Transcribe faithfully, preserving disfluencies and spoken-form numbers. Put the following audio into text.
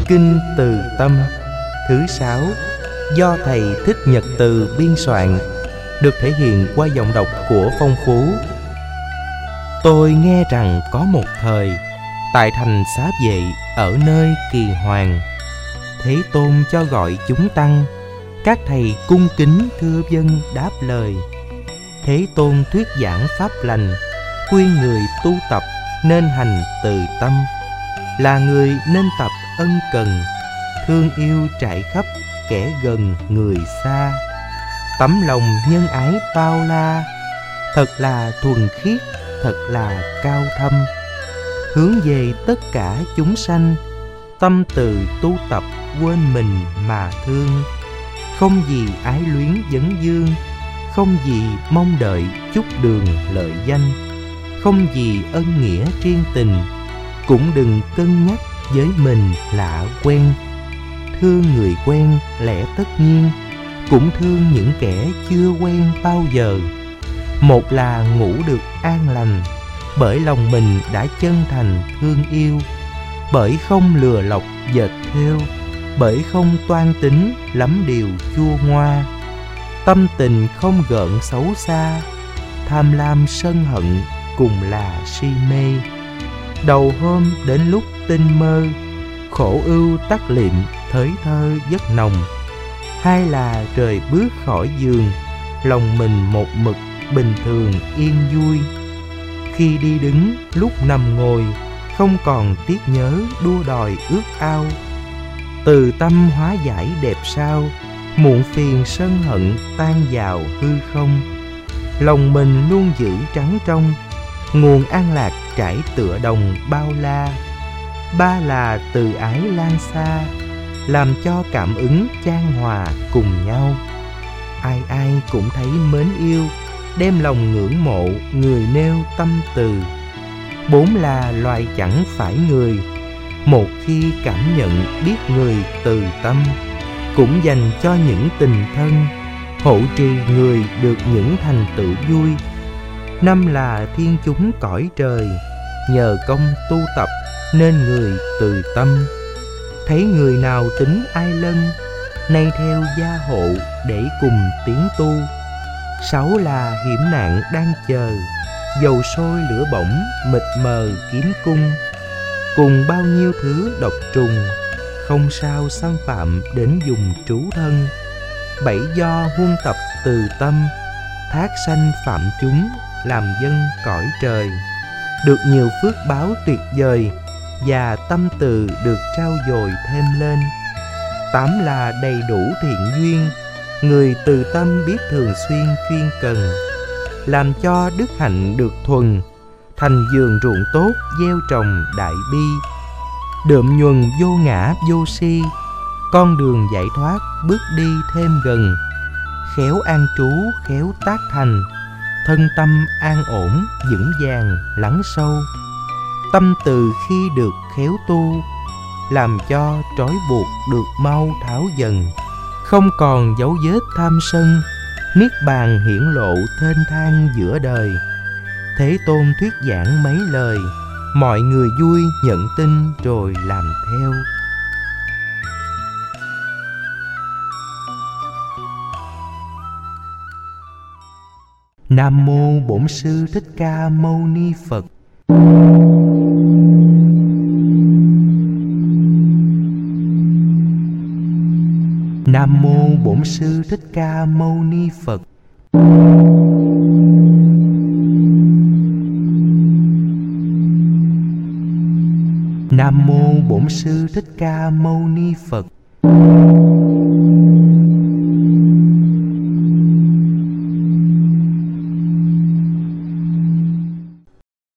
Kinh Từ Tâm thứ sáu do Thầy Thích Nhật Từ biên soạn, được thể hiện qua giọng đọc của Phong Phú. Tôi nghe rằng có một thời, tại thành Xá Vệ ở nơi Kỳ Hoàng, Thế Tôn cho gọi chúng tăng. Các thầy cung kính thưa vâng đáp lời. Thế Tôn thuyết giảng pháp lành, khuyên người tu tập nên hành từ tâm. Là người nên tập ân cần, thương yêu trải khắp kẻ gần người xa. Tấm lòng nhân ái bao la, thật là thuần khiết, thật là cao thâm. Hướng về tất cả chúng sanh, tâm từ tu tập quên mình mà thương. Không vì ái luyến vấn dương, không vì mong đợi chút đường lợi danh, không vì ân nghĩa triên tình, cũng đừng cân nhắc với mình lạ quen. Thương người quen lẽ tất nhiên, cũng thương những kẻ chưa quen bao giờ. Một là ngủ được an lành, bởi lòng mình đã chân thành thương yêu, bởi không lừa lọc dệt thêu, bởi không toan tính lắm điều chua ngoa. Tâm tình không gợn xấu xa, tham lam sân hận cùng là si mê. Đầu hôm đến lúc tinh mơ, khổ ưu tắt liệm thới thơ giấc nồng. Hai là rời bước khỏi giường, lòng mình một mực bình thường yên vui. Khi đi đứng lúc nằm ngồi, không còn tiếc nhớ đua đòi ước ao. Từ tâm hóa giải đẹp sao, muộn phiền sân hận tan vào hư không. Lòng mình luôn giữ trắng trong, nguồn an lạc trải tựa đồng bao la. Ba là từ ái lan xa, làm cho cảm ứng chan hòa cùng nhau. Ai ai cũng thấy mến yêu, đem lòng ngưỡng mộ người nêu tâm từ. Bốn là loài chẳng phải người, một khi cảm nhận biết người từ tâm, cũng dành cho những tình thân, hộ trì người được những thành tựu vui. Năm là thiên chúng cõi trời, nhờ công tu tập nên người từ tâm. Thấy người nào tính ai lân, nay theo gia hộ để cùng tiến tu. Sáu là hiểm nạn đang chờ, dầu sôi lửa bỏng mịt mờ kiếm cung. Cùng bao nhiêu thứ độc trùng, không sao xâm phạm đến dùng trú thân. Bảy do huân tập từ tâm, thác sanh phạm chúng làm dân cõi trời. Được nhiều phước báo tuyệt vời, và tâm từ được trao dồi thêm lên. Tám là đầy đủ thiện duyên, người từ tâm biết thường xuyên chuyên cần, làm cho đức hạnh được thuần, thành vườn ruộng tốt gieo trồng đại bi. Đượm nhuần vô ngã vô si, con đường giải thoát bước đi thêm gần. Khéo an trú khéo tác thành, thân tâm an ổn vững vàng lắng sâu. Tâm từ khi được khéo tu, làm cho trói buộc được mau tháo dần. Không còn dấu vết tham sân, niết bàn hiển lộ thênh thang giữa đời. Thế Tôn thuyết giảng mấy lời, mọi người vui nhận tin rồi làm theo. Nam mô Bổn Sư Thích Ca Mâu Ni Phật. Nam mô Bổn Sư Thích Ca Mâu Ni Phật. Nam mô Bổn Sư Thích Ca Mâu Ni Phật.